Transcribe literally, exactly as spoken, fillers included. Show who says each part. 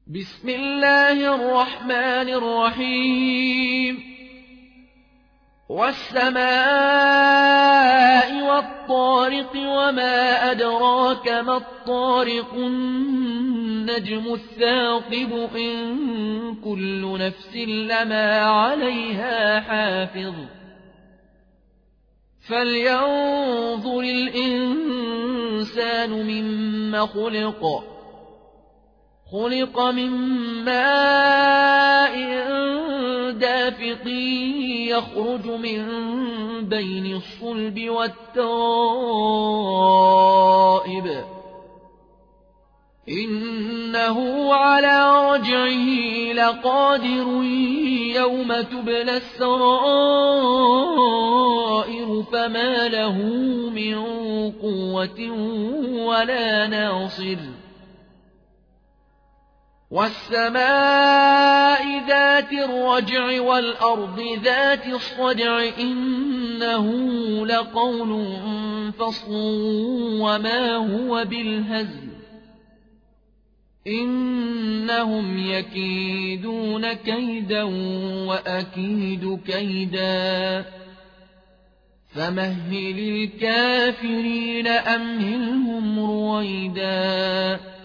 Speaker 1: بسم الله الرحمن الرحيم والسماء والطارق وما أدراك ما الطارق النجم الثاقب إن كل نفس لما عليها حافظ فلينظر الإنسان مما خلق خلق من ماء دافق يخرج من بين الصلب والترائب إنه على رجعه لقادر يوم تبلى السرائر فما له من قوة ولا ناصر والسماء ذات الرجع والأرض ذات الصدع إنه لقول فصل وما هو بالهزل إنهم يكيدون كيدا وأكيد كيدا فمهل الكافرين أمهلهم رويدا